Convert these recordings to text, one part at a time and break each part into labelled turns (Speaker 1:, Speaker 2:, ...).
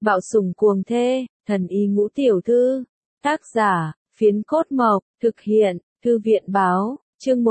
Speaker 1: Bạo sủng cuồng thê, thần y ngũ tiểu thư. Tác giả, Phiến Cốt Mộc, thực hiện, Thư viện báo, chương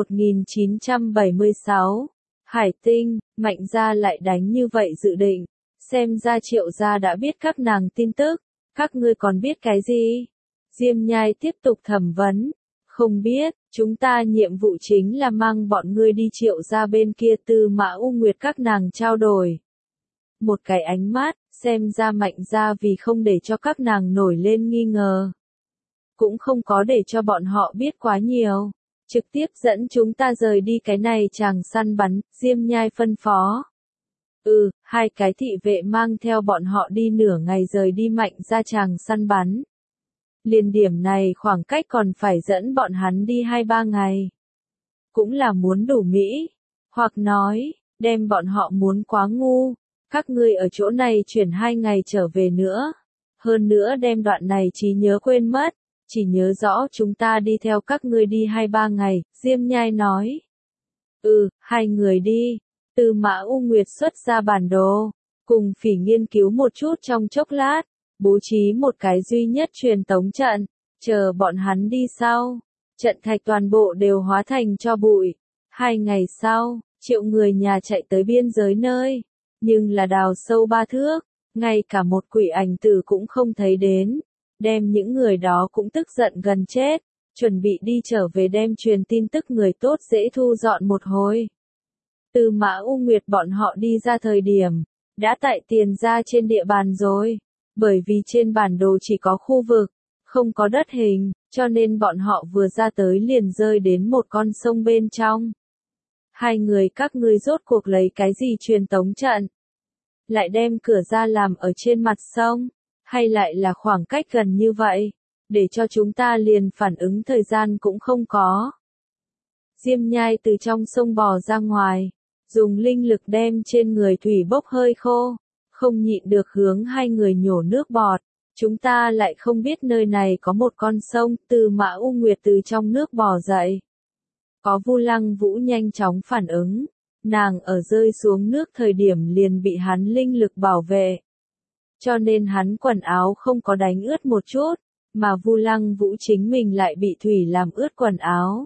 Speaker 1: 1976. Hải Tinh, Mạnh gia lại đánh như vậy dự định. Xem ra Triệu gia đã biết các nàng tin tức. Các ngươi còn biết cái gì? Diêm Nhai tiếp tục thẩm vấn. Không biết, chúng ta nhiệm vụ chính là mang bọn ngươi đi Triệu gia bên kia Tư Mã U Nguyệt các nàng trao đổi. Một cái ánh mắt, xem ra Mạnh gia vì không để cho các nàng nổi lên nghi ngờ. Cũng không có để cho bọn họ biết quá nhiều. Trực tiếp dẫn chúng ta rời đi cái này chàng săn bắn, Diêm Nhai phân phó. Hai cái thị vệ mang theo bọn họ đi nửa ngày rời đi Mạnh gia chàng săn bắn. Liền điểm này khoảng cách còn phải dẫn bọn hắn đi 2-3 ngày. Cũng là muốn đủ mỹ. Hoặc nói, đem bọn họ muốn quá ngu. Các ngươi ở chỗ này chuyển 2 ngày trở về nữa. Hơn nữa đem đoạn này trí nhớ quên mất. Chỉ nhớ rõ chúng ta đi theo các ngươi đi 2-3 ngày, Diêm Nhai nói. Hai người đi. Tư Mã U Nguyệt xuất ra bản đồ. Cùng Phỉ nghiên cứu một chút trong chốc lát. Bố trí một cái duy nhất truyền tống trận. Chờ bọn hắn đi sau. Trận thạch toàn bộ đều hóa thành tro bụi. 2 ngày sau, Triệu người nhà chạy tới biên giới nơi. Nhưng là đào sâu 3 thước. Ngay cả một quỷ ảnh tử cũng không thấy đến. Đem những người đó cũng tức giận gần chết. Chuẩn bị đi trở về đem truyền tin tức người tốt dễ thu dọn một hồi. Tư Mã U Nguyệt bọn họ đi ra thời điểm. Đã tại Tiền gia trên địa bàn rồi. Bởi vì trên bản đồ chỉ có khu vực. Không có đất hình. Cho nên bọn họ vừa ra tới liền rơi đến một con sông bên trong. Hai người các ngươi rốt cuộc lấy cái gì truyền tống trận? Lại đem cửa ra làm ở trên mặt sông? Hay lại là khoảng cách gần như vậy? Để cho chúng ta liền phản ứng thời gian cũng không có. Diêm Nhai từ trong sông bò ra ngoài. Dùng linh lực đem trên người thủy bốc hơi khô. Không nhịn được hướng hai người nhổ nước bọt. Chúng ta lại không biết nơi này có một con sông. Tư Mã U Nguyệt từ trong nước bò dậy. Có Vu Lăng Vũ nhanh chóng phản ứng. Nàng ở rơi xuống nước thời điểm liền bị hắn linh lực bảo vệ. Cho nên hắn quần áo không có đánh ướt một chút. Mà Vu Lăng Vũ chính mình lại bị thủy làm ướt quần áo.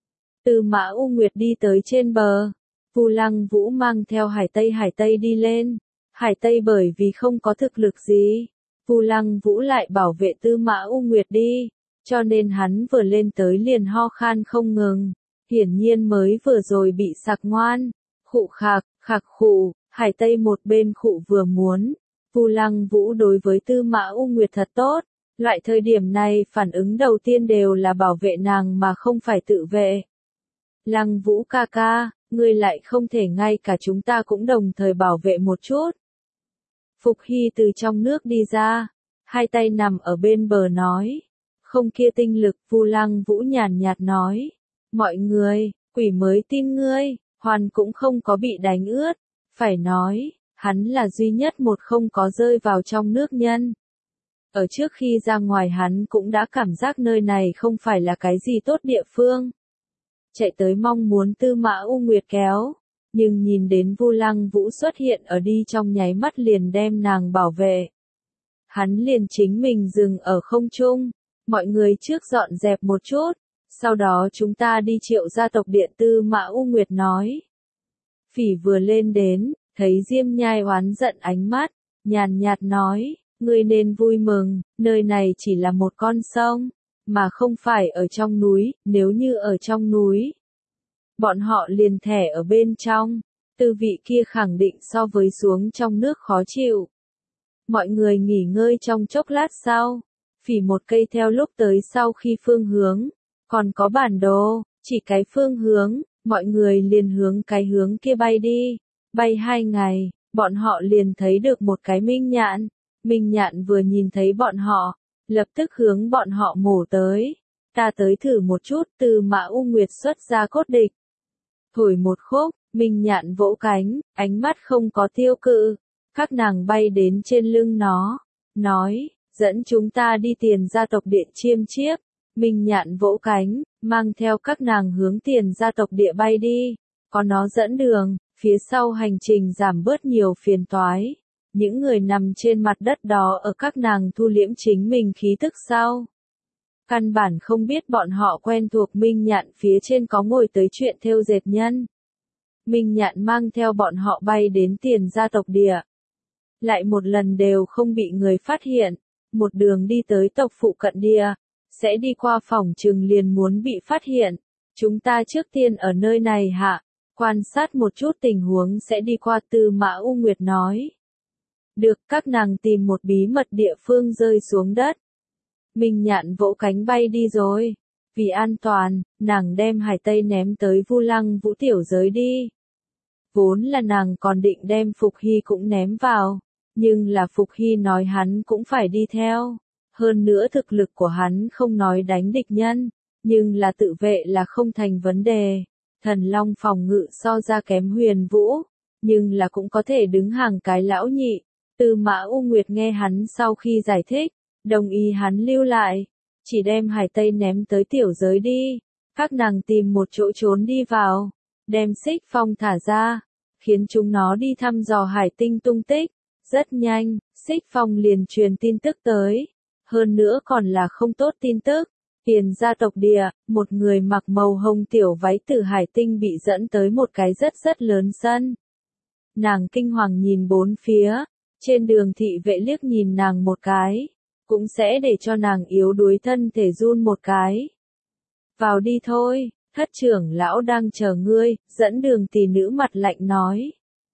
Speaker 1: Tư Mã U Nguyệt đi tới trên bờ. Vu Lăng Vũ mang theo Hải Tây đi lên. Hải Tây bởi vì không có thực lực gì. Vu Lăng Vũ lại bảo vệ Tư Mã U Nguyệt đi. Cho nên hắn vừa lên tới liền ho khan không ngừng. Hiển nhiên mới vừa rồi bị sặc ngoan. Khụ khạc khụ. Hải Tây một bên khụ vừa muốn. Vu Lăng Vũ đối với Tư Mã U Nguyệt thật tốt. Loại thời điểm này phản ứng đầu tiên đều là bảo vệ nàng mà không phải tự vệ. Lăng Vũ ca ca, ngươi lại không thể ngay cả chúng ta cũng đồng thời bảo vệ một chút. Phục Hy từ trong nước đi ra. Hai tay nằm ở bên bờ nói. Không kia tinh lực. Vu Lăng Vũ nhàn nhạt nói. Mọi người, quỷ mới tin ngươi. Hoàn cũng không có bị đánh ướt. Phải nói. Hắn là duy nhất một không có rơi vào trong nước nhân. Ở trước khi ra ngoài hắn cũng đã cảm giác nơi này không phải là cái gì tốt địa phương. Chạy tới mong muốn Tư Mã U Nguyệt kéo. Nhưng nhìn đến Vu Lăng Vũ xuất hiện ở đi trong nháy mắt liền đem nàng bảo vệ. Hắn liền chính mình dừng ở không trung. Mọi người trước dọn dẹp một chút. Sau đó chúng ta đi Triệu gia tộc điện. Tư Mã U Nguyệt nói. Phỉ vừa lên đến. Thấy Diêm Nhai oán giận ánh mắt, nhàn nhạt nói, ngươi nên vui mừng, nơi này chỉ là một con sông, mà không phải ở trong núi, nếu như ở trong núi. Bọn họ liền thẻ ở bên trong, tư vị kia khẳng định so với xuống trong nước khó chịu. Mọi người nghỉ ngơi trong chốc lát sau, Phỉ một cây theo lúc tới sau khi phương hướng, còn có bản đồ, chỉ cái phương hướng, mọi người liền hướng cái hướng kia bay đi. Bay 2 ngày, bọn họ liền thấy được một cái minh nhạn. Minh nhạn vừa nhìn thấy bọn họ, lập tức hướng bọn họ mổ tới. Ta tới thử một chút. Tư Mã U Nguyệt xuất ra cốt địch. Thổi một khúc, minh nhạn vỗ cánh, ánh mắt không có tiêu cự. Các nàng bay đến trên lưng nó. Nói, dẫn chúng ta đi Tiền gia tộc địa chiêm chiếp. Minh nhạn vỗ cánh, mang theo các nàng hướng Tiền gia tộc địa bay đi. Có nó dẫn đường. Phía sau hành trình giảm bớt nhiều phiền toái. Những người nằm trên mặt đất đó ở các nàng thu liễm chính mình khí tức sau. Căn bản không biết bọn họ quen thuộc Minh Nhạn phía trên có ngồi tới chuyện thêu dệt nhân. Minh Nhạn mang theo bọn họ bay đến Tiền gia tộc địa. Lại một lần đều không bị người phát hiện, một đường đi tới tộc phụ cận địa, sẽ đi qua phòng trừng liền muốn bị phát hiện. Chúng ta trước tiên ở nơi này hạ, quan sát một chút tình huống sẽ đi qua. Tư Mã U Nguyệt nói. Được, các nàng tìm một bí mật địa phương rơi xuống đất. Minh Nhạn vỗ cánh bay đi rồi. Vì an toàn, nàng đem Hải Tây ném tới Vu Lăng Vũ tiểu giới đi. Vốn là nàng còn định đem Phục Hy cũng ném vào, nhưng là Phục Hy nói hắn cũng phải đi theo. Hơn nữa thực lực của hắn không nói đánh địch nhân, nhưng là tự vệ là không thành vấn đề. Thần Long phòng ngự so ra kém Huyền Vũ, nhưng là cũng có thể đứng hàng cái lão nhị. Tư Mã U Nguyệt nghe hắn sau khi giải thích, đồng ý hắn lưu lại, chỉ đem Hải Tây ném tới tiểu giới đi. Các nàng tìm một chỗ trốn đi vào, đem Xích Phong thả ra, khiến chúng nó đi thăm dò Hải Tinh tung tích. Rất nhanh, Xích Phong liền truyền tin tức tới, hơn nữa còn là không tốt tin tức. Tiền gia tộc địa, một người mặc màu hồng tiểu váy từ Hải Tinh bị dẫn tới một cái rất lớn sân. Nàng kinh hoàng nhìn bốn phía, trên đường thị vệ liếc nhìn nàng một cái, cũng sẽ để cho nàng yếu đuối thân thể run một cái. Vào đi thôi, thất trưởng lão đang chờ ngươi, dẫn đường tỷ nữ mặt lạnh nói.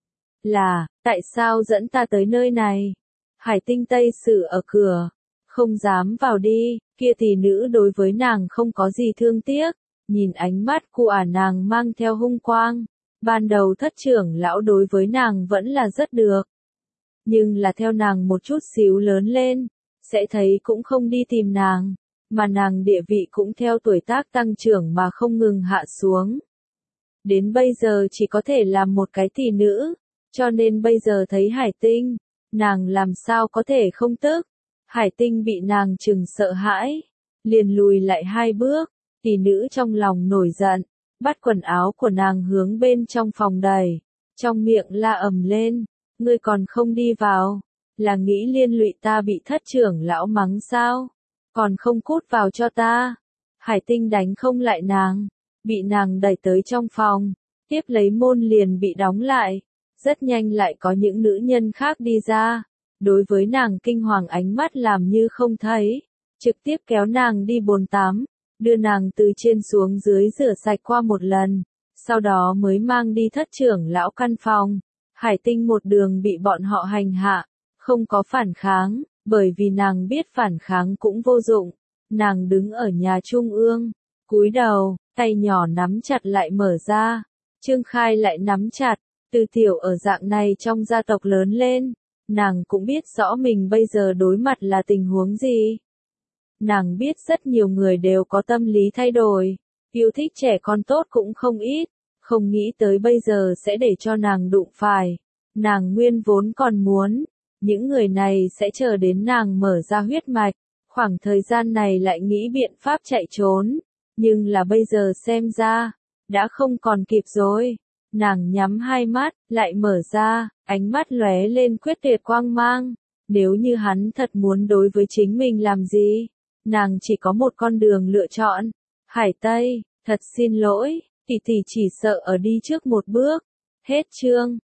Speaker 1: Là, tại sao dẫn ta tới nơi này? Hải Tinh Tây Sử ở cửa, không dám vào đi, kia tỷ nữ đối với nàng không có gì thương tiếc, nhìn ánh mắt của nàng mang theo hung quang. Ban đầu thất trưởng lão đối với nàng vẫn là rất được. Nhưng là theo nàng một chút xíu lớn lên, sẽ thấy cũng không đi tìm nàng, mà nàng địa vị cũng theo tuổi tác tăng trưởng mà không ngừng hạ xuống. Đến bây giờ chỉ có thể làm một cái tỷ nữ, cho nên bây giờ thấy Hải Tinh, nàng làm sao có thể không tức. Hải Tinh bị nàng chừng sợ hãi, liền lùi lại 2 bước, tỷ nữ trong lòng nổi giận, bắt quần áo của nàng hướng bên trong phòng đẩy, trong miệng la ầm lên, ngươi còn không đi vào, là nghĩ liên lụy ta bị thất trưởng lão mắng sao, còn không cút vào cho ta. Hải Tinh đánh không lại nàng, bị nàng đẩy tới trong phòng, tiếp lấy môn liền bị đóng lại, rất nhanh lại có những nữ nhân khác đi ra. Đối với nàng kinh hoàng ánh mắt làm như không thấy, trực tiếp kéo nàng đi bồn tắm, đưa nàng từ trên xuống dưới rửa sạch qua một lần, sau đó mới mang đi thất trưởng lão căn phòng. Hải Tinh một đường bị bọn họ hành hạ, không có phản kháng, bởi vì nàng biết phản kháng cũng vô dụng. Nàng đứng ở nhà trung ương, cúi đầu, tay nhỏ nắm chặt lại mở ra, Trương Khai lại nắm chặt. Từ tiểu ở dạng này trong gia tộc lớn lên, nàng cũng biết rõ mình bây giờ đối mặt là tình huống gì. Nàng biết rất nhiều người đều có tâm lý thay đổi, yêu thích trẻ con tốt cũng không ít, không nghĩ tới bây giờ sẽ để cho nàng đụng phải. Nàng nguyên vốn còn muốn, những người này sẽ chờ đến nàng mở ra huyết mạch, khoảng thời gian này lại nghĩ biện pháp chạy trốn, nhưng là bây giờ xem ra, đã không còn kịp rồi. Nàng nhắm 2 mắt, lại mở ra, ánh mắt lóe lên quyết tuyệt quang mang. Nếu như hắn thật muốn đối với chính mình làm gì, nàng chỉ có một con đường lựa chọn. Hải Tây, thật xin lỗi, tỷ tỷ chỉ sợ ở đi trước một bước. Hết chương.